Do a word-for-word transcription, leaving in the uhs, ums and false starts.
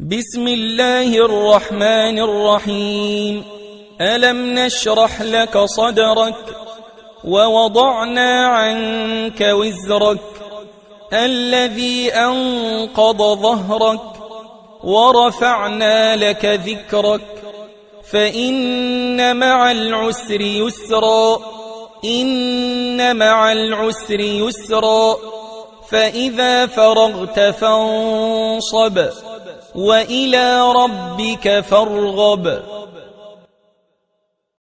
بسم الله الرحمن الرحيم. ألم نشرح لك صدرك ووضعنا عنك وزرك الذي أنقض ظهرك ورفعنا لك ذكرك فإن مع العسر يسرا إن مع العسر يسرا فإذا فرغت فانصب وإلى ربك فارغب.